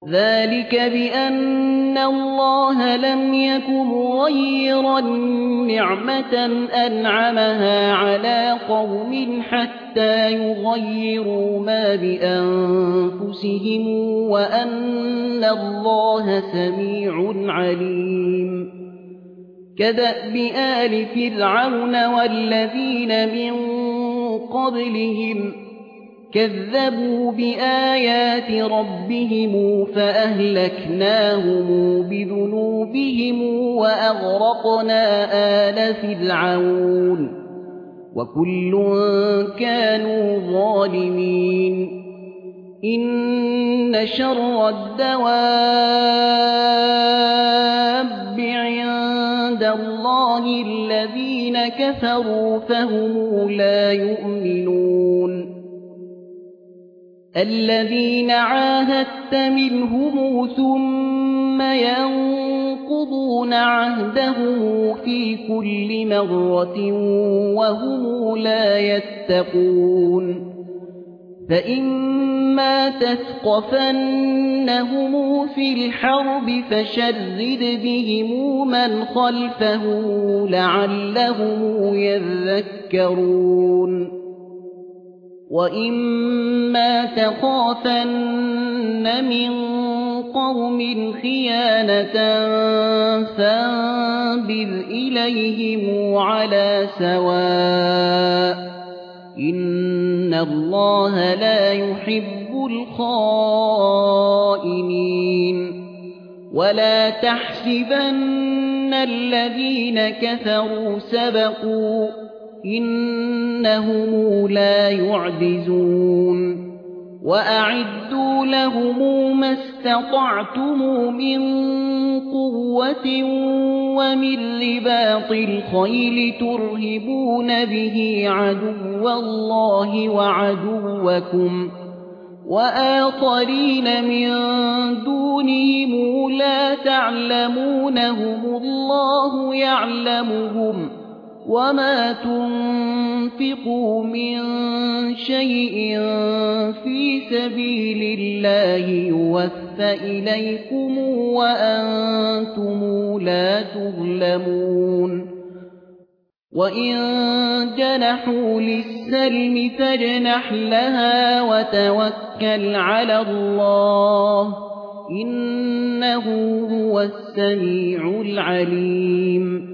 ذلك بأن الله لم يك مغيرا نعمة أنعمها على قوم حتى يغيروا ما بأنفسهم وأن الله سميع عليم كدأب آل فرعون والذين من قبلهم كذبوا بآيات ربهم فأهلكناهم بذنوبهم وأغرقنا آل فرعون وكل كانوا ظالمين إن شر الدواب عند الله الذين كفروا فهم لا يؤمنون الذين عاهدت منهم ثم ينقضون عهدهم في كل مرة وهم لا يتقون فإما تثقفنهم في الحرب فشرد بهم من خلفهم لعلهم يذكرون وإما تخافن من قوم خيانة فانبذ إليهم على سواء إن الله لا يحب الخائنين ولا تحسبن الذين كفروا سبقوا إنهم لا يعجزون وأعدوا لهم ما استطعتم من قوة ومن رباط الخيل ترهبون به عدو الله وعدوكم وآخرين من دونهم لا تعلمونهم الله يعلمهم وما تنفقوا من شيء في سبيل الله يوفى إليكم وأنتم لا تظلمون وإن جنحوا للسلم فاجنح لها وتوكل على الله إنه هو السميع العليم